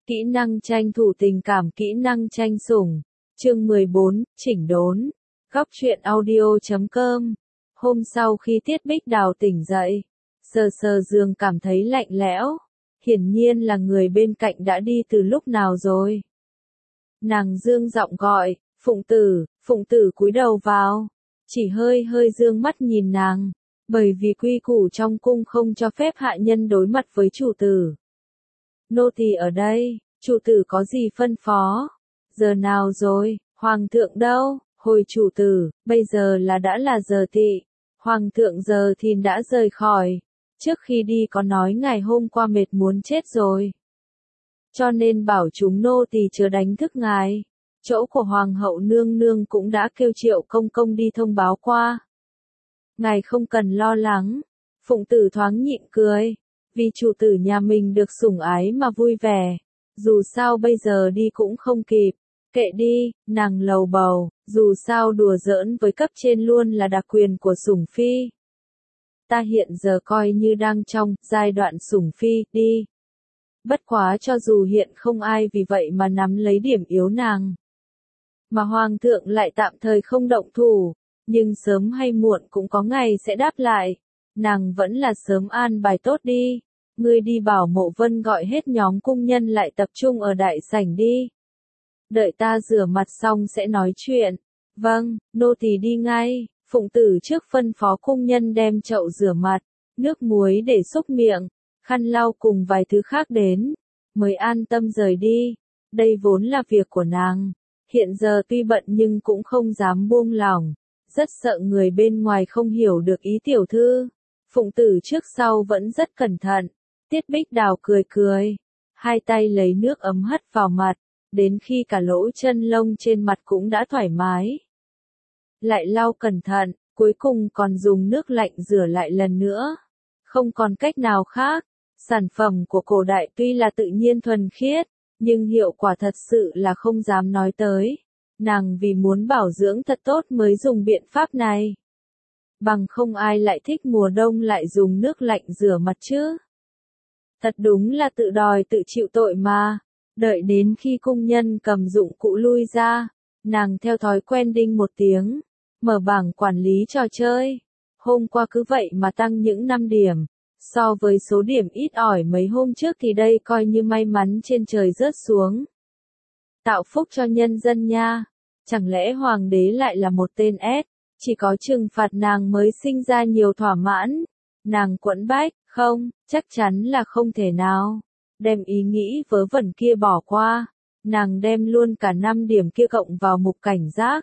Kỹ năng tranh thủ tình cảm, kỹ năng tranh sủng. Chương 14, chỉnh đốn. Góc truyện audio.com. Hôm sau khi Tiết Bích Đào tỉnh dậy, sờ sờ giường cảm thấy lạnh lẽo. Hiển nhiên là người bên cạnh đã đi từ lúc nào rồi. Nàng dương giọng gọi, Phụng Tử cúi đầu vào. Chỉ hơi hơi dương mắt nhìn nàng, bởi vì quy củ trong cung không cho phép hạ nhân đối mặt với chủ tử. Nô tỳ ở đây, chủ tử có gì phân phó? Giờ nào rồi, hoàng thượng đâu? Hồi chủ tử, bây giờ đã là giờ tỵ. Hoàng thượng giờ thìn đã rời khỏi. Trước khi đi có nói ngày hôm qua mệt muốn chết rồi. Cho nên bảo chúng nô tỳ chớ đánh thức ngài. Chỗ của hoàng hậu nương nương cũng đã kêu Triệu công công đi thông báo qua. Ngài không cần lo lắng. Phụng Tử thoáng nhịn cười. Vì chủ tử nhà mình được sủng ái mà vui vẻ. Dù sao bây giờ đi cũng không kịp. Kệ đi, nàng lầu bầu, dù sao đùa giỡn với cấp trên luôn là đặc quyền của sủng phi. Ta hiện giờ coi như đang trong giai đoạn sủng phi, đi. Bất quá cho dù hiện không ai vì vậy mà nắm lấy điểm yếu nàng. Mà hoàng thượng lại tạm thời không động thủ, nhưng sớm hay muộn cũng có ngày sẽ đáp lại. Nàng vẫn là sớm an bài tốt đi. Ngươi đi bảo Mộ Vân gọi hết nhóm cung nhân lại tập trung ở đại sảnh đi. Đợi ta rửa mặt xong sẽ nói chuyện. Vâng, nô tỳ đi ngay. Phụng Tử trước phân phó cung nhân đem chậu rửa mặt, nước muối để xúc miệng, khăn lau cùng vài thứ khác đến, mới an tâm rời đi. Đây vốn là việc của nàng. Hiện giờ tuy bận nhưng cũng không dám buông lỏng, rất sợ người bên ngoài không hiểu được ý tiểu thư. Phụng Tử trước sau vẫn rất cẩn thận. Tiết Bích Đào cười cười, hai tay lấy nước ấm hất vào mặt, đến khi cả lỗ chân lông trên mặt cũng đã thoải mái. Lại lau cẩn thận, cuối cùng còn dùng nước lạnh rửa lại lần nữa. Không còn cách nào khác. Sản phẩm của cổ đại tuy là tự nhiên thuần khiết, nhưng hiệu quả thật sự là không dám nói tới. Nàng vì muốn bảo dưỡng thật tốt mới dùng biện pháp này. Bằng không ai lại thích mùa đông lại dùng nước lạnh rửa mặt chứ. Thật đúng là tự đòi tự chịu tội mà. Đợi đến khi cung nhân cầm dụng cụ lui ra, nàng theo thói quen đinh một tiếng, mở bảng quản lý trò chơi. Hôm qua cứ vậy mà tăng những 5 điểm. So với số điểm ít ỏi mấy hôm trước thì đây coi như may mắn trên trời rớt xuống. Tạo phúc cho nhân dân nha. Chẳng lẽ hoàng đế lại là một tên ép, chỉ có trừng phạt nàng mới sinh ra nhiều thỏa mãn. Nàng quẫn bách, không, chắc chắn là không thể nào. Đem ý nghĩ vớ vẩn kia bỏ qua. Nàng đem luôn cả 5 điểm kia cộng vào mục cảnh giác.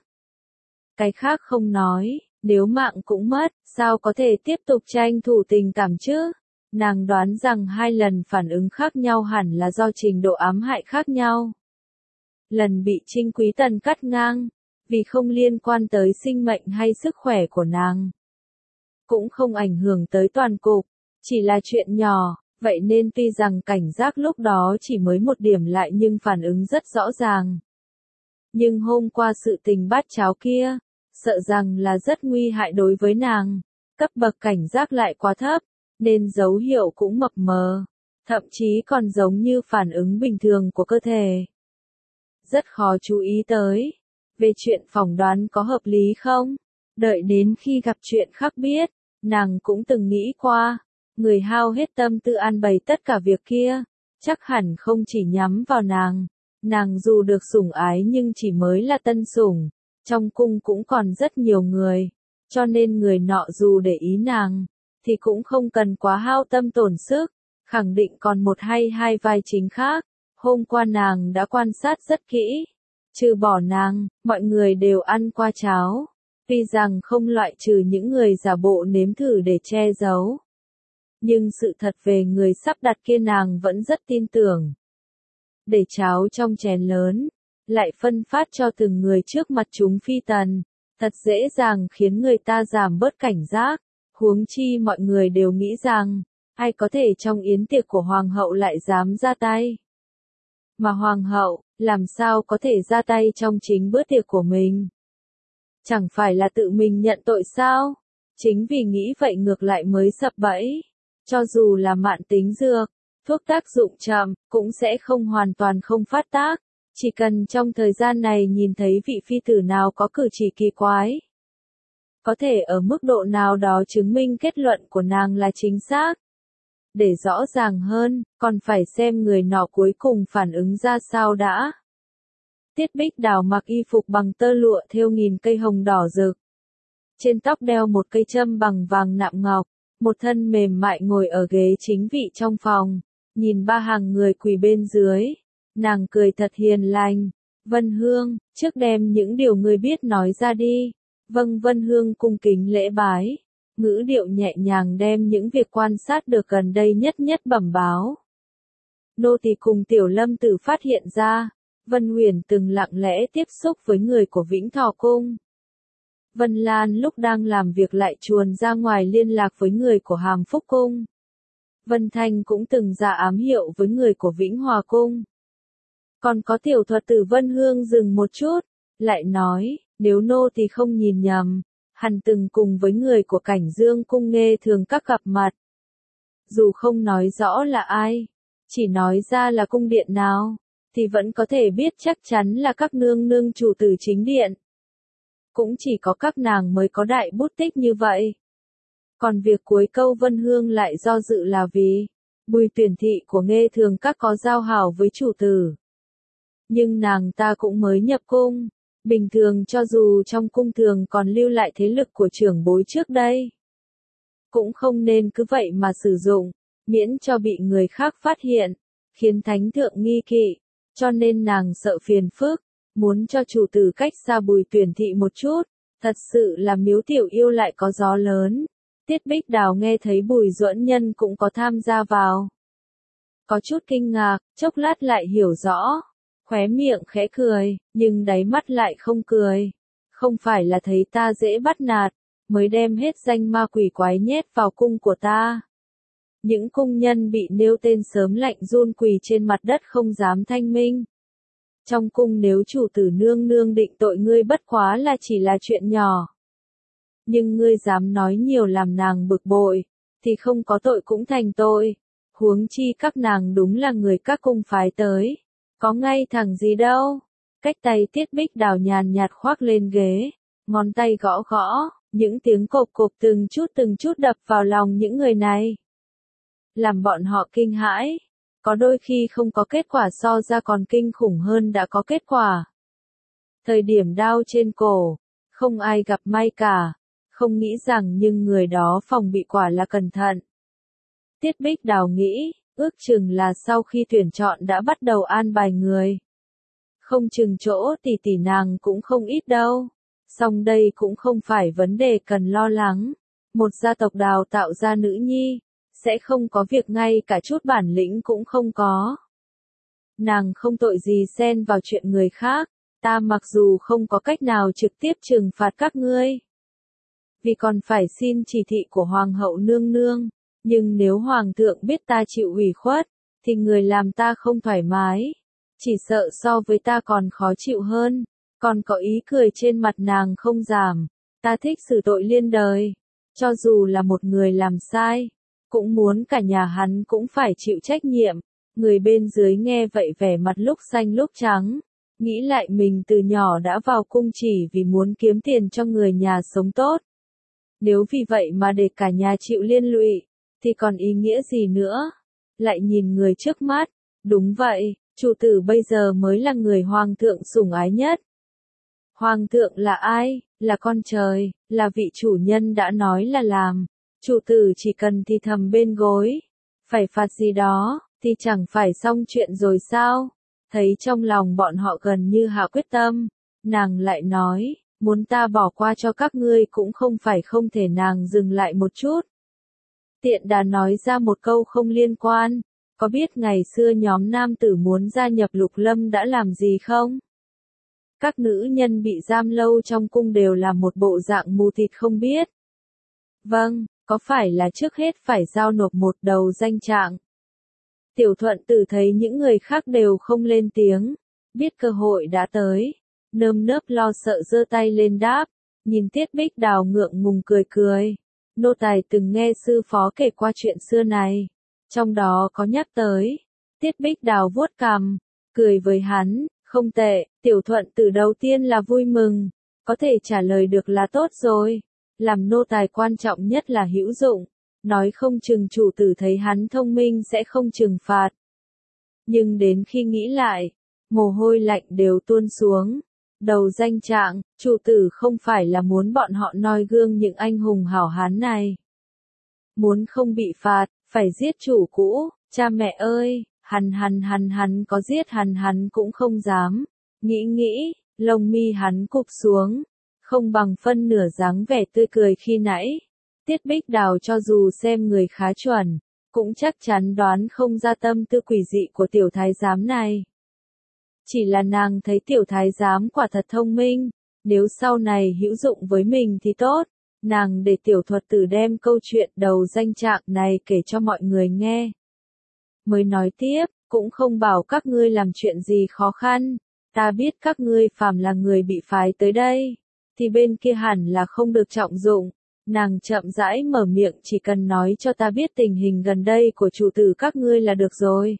Cái khác không nói, nếu mạng cũng mất, sao có thể tiếp tục tranh thủ tình cảm chứ? Nàng đoán rằng 2 lần phản ứng khác nhau hẳn là do trình độ ám hại khác nhau. Lần bị Trinh Quý Tần cắt ngang, vì không liên quan tới sinh mệnh hay sức khỏe của nàng. Cũng không ảnh hưởng tới toàn cục, chỉ là chuyện nhỏ, vậy nên tuy rằng cảnh giác lúc đó chỉ mới 1 điểm lại nhưng phản ứng rất rõ ràng. Nhưng hôm qua sự tình bát cháo kia, sợ rằng là rất nguy hại đối với nàng. Cấp bậc cảnh giác lại quá thấp, nên dấu hiệu cũng mập mờ, thậm chí còn giống như phản ứng bình thường của cơ thể. Rất khó chú ý tới. Về chuyện phỏng đoán có hợp lý không? Đợi đến khi gặp chuyện khác biết, nàng cũng từng nghĩ qua. Người hao hết tâm tư an bày tất cả việc kia, chắc hẳn không chỉ nhắm vào nàng. Nàng dù được sủng ái nhưng chỉ mới là tân sủng. Trong cung cũng còn rất nhiều người, cho nên người nọ dù để ý nàng, thì cũng không cần quá hao tâm tổn sức, khẳng định còn 1 hay 2 vai chính khác. Hôm qua nàng đã quan sát rất kỹ, trừ bỏ nàng, mọi người đều ăn qua cháo, tuy rằng không loại trừ những người giả bộ nếm thử để che giấu. Nhưng sự thật về người sắp đặt kia nàng vẫn rất tin tưởng. Để cháo trong chén lớn, lại phân phát cho từng người trước mặt chúng phi tần, thật dễ dàng khiến người ta giảm bớt cảnh giác, huống chi mọi người đều nghĩ rằng, ai có thể trong yến tiệc của hoàng hậu lại dám ra tay. Mà hoàng hậu, làm sao có thể ra tay trong chính bữa tiệc của mình? Chẳng phải là tự mình nhận tội sao? Chính vì nghĩ vậy ngược lại mới sập bẫy. Cho dù là mạn tính dược, Thuốc tác dụng chậm, cũng sẽ không hoàn toàn không phát tác. Chỉ cần trong thời gian này nhìn thấy vị phi tử nào có cử chỉ kỳ quái, có thể ở mức độ nào đó chứng minh kết luận của nàng là chính xác. Để rõ ràng hơn, còn phải xem người nọ cuối cùng phản ứng ra sao đã. Tiết Bích Đào mặc y phục bằng tơ lụa thêu nghìn cây hồng đỏ rực. Trên tóc đeo một cây châm bằng vàng nạm ngọc, một thân mềm mại ngồi ở ghế chính vị trong phòng, nhìn ba hàng người quỳ bên dưới. Nàng cười thật hiền lành. Vân Hương, trước đem những điều ngươi biết nói ra đi. Vâng, Vân Hương cung kính lễ bái. Ngữ điệu nhẹ nhàng đem những việc quan sát được gần đây nhất nhất bẩm báo. Nô tỳ cùng Tiểu Lâm Tử phát hiện ra, Vân Huyền từng lặng lẽ tiếp xúc với người của Vĩnh Thọ Cung. Vân Lan lúc đang làm việc lại chuồn ra ngoài liên lạc với người của Hàm Phúc Cung. Vân Thanh cũng từng ra ám hiệu với người của Vĩnh Hòa Cung. Còn có tiểu thuật tử Vân Hương dừng một chút, lại nói, nếu nô tỳ không nhìn nhầm, hắn từng cùng với người của Cảnh Dương Cung Nghê thường các gặp mặt. Dù không nói rõ là ai, chỉ nói ra là cung điện nào, thì vẫn có thể biết chắc chắn là các nương nương chủ tử chính điện. Cũng chỉ có các nàng mới có đại bút tích như vậy. Còn việc cuối câu Vân Hương lại do dự là vì, Bùi Tuyển thị của Nghê thường các có giao hảo với chủ tử. Nhưng nàng ta cũng mới nhập cung, bình thường cho dù trong cung thường còn lưu lại thế lực của trưởng bối trước đây. Cũng không nên cứ vậy mà sử dụng, miễn cho bị người khác phát hiện, khiến thánh thượng nghi kỵ, cho nên nàng sợ phiền phức, muốn cho chủ tử cách xa Bùi Tuyển thị một chút, thật sự là Miếu Tiểu Yêu lại có gió lớn. Tiết Bích Đào nghe thấy Bùi Duẫn Nhân cũng có tham gia vào. Có chút kinh ngạc, chốc lát lại hiểu rõ. Khóe miệng khẽ cười, nhưng đáy mắt lại không cười. Không phải là thấy ta dễ bắt nạt, mới đem hết danh ma quỷ quái nhét vào cung của ta. Những cung nhân bị nêu tên sớm lạnh run quỳ trên mặt đất không dám thanh minh. Trong cung nếu chủ tử nương nương định tội ngươi bất quá là chỉ là chuyện nhỏ. Nhưng ngươi dám nói nhiều làm nàng bực bội, thì không có tội cũng thành tội. Huống chi các nàng đúng là người các cung phái tới. Có ngay thẳng gì đâu. Cách tay Tiết Bích Đào nhàn nhạt khoác lên ghế, ngón tay gõ gõ, những tiếng cộp cộp từng chút đập vào lòng những người này. Làm bọn họ kinh hãi, có đôi khi không có kết quả so ra còn kinh khủng hơn đã có kết quả. Thời điểm đao trên cổ, không ai gặp may cả, không nghĩ rằng nhưng người đó phòng bị quả là cẩn thận. Tiết Bích Đào nghĩ, ước chừng là sau khi tuyển chọn đã bắt đầu an bài người. Không chừng chỗ tỷ tỷ nàng cũng không ít đâu. Song đây cũng không phải vấn đề cần lo lắng. Một gia tộc đào tạo ra nữ nhi, sẽ không có việc ngay cả chút bản lĩnh cũng không có. Nàng không tội gì xen vào chuyện người khác, ta mặc dù không có cách nào trực tiếp trừng phạt các ngươi. Vì còn phải xin chỉ thị của Hoàng hậu nương nương. Nhưng nếu Hoàng thượng biết ta chịu ủy khuất, thì người làm ta không thoải mái. Chỉ sợ so với ta còn khó chịu hơn. Còn có ý cười trên mặt nàng không giảm. Ta thích xử tội liên đời. Cho dù là một người làm sai, cũng muốn cả nhà hắn cũng phải chịu trách nhiệm. Người bên dưới nghe vậy vẻ mặt lúc xanh lúc trắng. Nghĩ lại mình từ nhỏ đã vào cung chỉ vì muốn kiếm tiền cho người nhà sống tốt. Nếu vì vậy mà để cả nhà chịu liên lụy, thì còn ý nghĩa gì nữa? Lại nhìn người trước mắt, đúng vậy, chủ tử bây giờ mới là người hoàng thượng sủng ái nhất. Hoàng thượng là ai? Là con trời, là vị chủ nhân đã nói là làm. Chủ tử chỉ cần thì thầm bên gối, phải phạt gì đó, thì chẳng phải xong chuyện rồi sao? Thấy trong lòng bọn họ gần như hạ quyết tâm, nàng lại nói, muốn ta bỏ qua cho các ngươi cũng không phải không thể. Nàng dừng lại một chút. Tiện đà nói ra một câu không liên quan, có biết ngày xưa nhóm nam tử muốn gia nhập Lục Lâm đã làm gì không? Các nữ nhân bị giam lâu trong cung đều là một bộ dạng mù tịt không biết. Vâng, có phải là trước hết phải giao nộp một đầu danh trạng? Tiểu Thuận Tử thấy những người khác đều không lên tiếng, biết cơ hội đã tới, nơm nớp lo sợ giơ tay lên đáp, nhìn Tiết Bích Đào ngượng ngùng cười cười. Nô tài từng nghe sư phó kể qua chuyện xưa này. Trong đó có nhắc tới, Tiết Bích Đào vuốt cằm, cười với hắn, không tệ, Tiểu Thuận từ đầu tiên là vui mừng, có thể trả lời được là tốt rồi, làm nô tài quan trọng nhất là hữu dụng, nói không chừng chủ tử thấy hắn thông minh sẽ không trừng phạt. Nhưng đến khi nghĩ lại, mồ hôi lạnh đều tuôn xuống. Đầu danh trạng, chủ tử không phải là muốn bọn họ noi gương những anh hùng hảo hán này. Muốn không bị phạt, phải giết chủ cũ, cha mẹ ơi, hắn có giết hắn cũng không dám. Nghĩ, lông mi hắn cụp xuống, không bằng phân nửa dáng vẻ tươi cười khi nãy. Tiết Bích Đào cho dù xem người khá chuẩn, cũng chắc chắn đoán không ra tâm tư quỷ dị của tiểu thái giám này. Chỉ là nàng thấy tiểu thái giám quả thật thông minh, nếu sau này hữu dụng với mình thì tốt, nàng để tiểu thuật tử đem câu chuyện đầu danh trạng này kể cho mọi người nghe. Mới nói tiếp, cũng không bảo các ngươi làm chuyện gì khó khăn, ta biết các ngươi phàm là người bị phái tới đây, thì bên kia hẳn là không được trọng dụng. Nàng chậm rãi mở miệng, chỉ cần nói cho ta biết tình hình gần đây của chủ tử các ngươi là được rồi.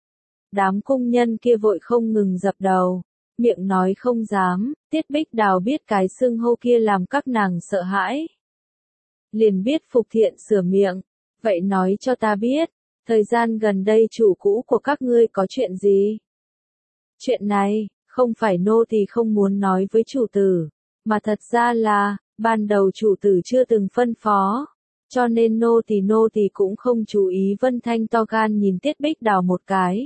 Đám cung nhân kia vội không ngừng dập đầu, miệng nói không dám, Tiết Bích Đào biết cái xưng hô kia làm các nàng sợ hãi. Liền biết phục thiện sửa miệng, vậy nói cho ta biết, thời gian gần đây chủ cũ của các ngươi có chuyện gì? Chuyện này, không phải nô tỳ không muốn nói với chủ tử, mà thật ra là, ban đầu chủ tử chưa từng phân phó, cho nên nô tỳ cũng không chú ý. Vân Thanh to gan nhìn Tiết Bích Đào một cái.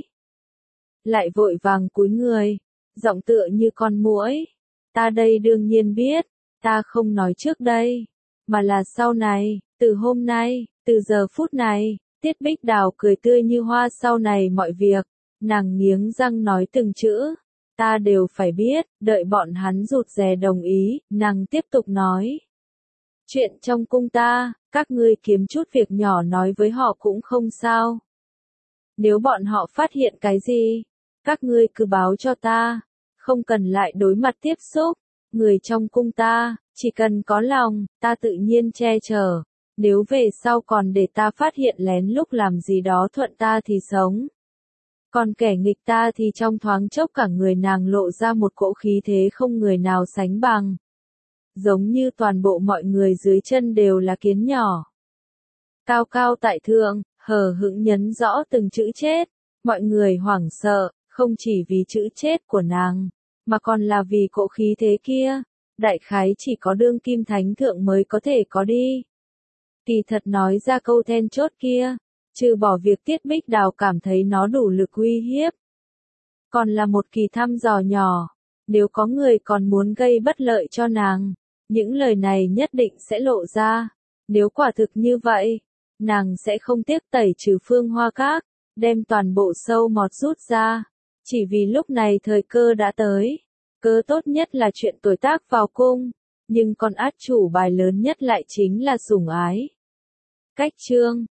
Lại vội vàng cúi người, giọng tựa như con muỗi. Ta đây đương nhiên biết, ta không nói trước đây, mà là sau này, từ hôm nay, từ giờ phút này, Tiết Bích Đào cười tươi như hoa. Sau này mọi việc, nàng nghiến răng nói từng chữ, ta đều phải biết, đợi bọn hắn rụt rè đồng ý, nàng tiếp tục nói. Chuyện trong cung ta, các ngươi kiếm chút việc nhỏ nói với họ cũng không sao. Nếu bọn họ phát hiện cái gì, các ngươi cứ báo cho ta, không cần lại đối mặt tiếp xúc. Người trong cung ta, chỉ cần có lòng, ta tự nhiên che chở. Nếu về sau còn để ta phát hiện lén lúc làm gì đó thuận ta thì sống. Còn kẻ nghịch ta thì trong thoáng chốc cả người nàng lộ ra một cỗ khí thế không người nào sánh bằng. Giống như toàn bộ mọi người dưới chân đều là kiến nhỏ. Cao cao tại thượng, hờ hững nhấn rõ từng chữ chết. Mọi người hoảng sợ, không chỉ vì chữ chết của nàng, mà còn là vì cỗ khí thế kia. Đại khái chỉ có đương kim thánh thượng mới có thể có đi. Kỳ thật nói ra câu then chốt kia, trừ bỏ việc Tiết Bích Đào cảm thấy nó đủ lực uy hiếp. Còn là một kỳ thăm dò nhỏ, nếu có người còn muốn gây bất lợi cho nàng, những lời này nhất định sẽ lộ ra. Nếu quả thực như vậy, nàng sẽ không tiếc tẩy trừ Phương Hoa Các, đem toàn bộ sâu mọt rút ra. Chỉ vì lúc này thời cơ đã tới. Cơ tốt nhất là chuyện tuổi tác vào cung, nhưng con át chủ bài lớn nhất lại chính là sủng ái. Cách chương